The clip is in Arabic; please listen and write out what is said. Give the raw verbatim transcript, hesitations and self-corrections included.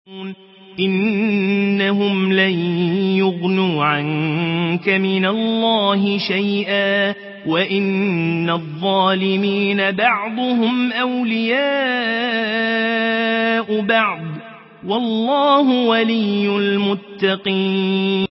إنهم لن يغنوا عنك من الله شيئا وإن الظالمين بعضهم أولياء بعض والله ولي المتقين.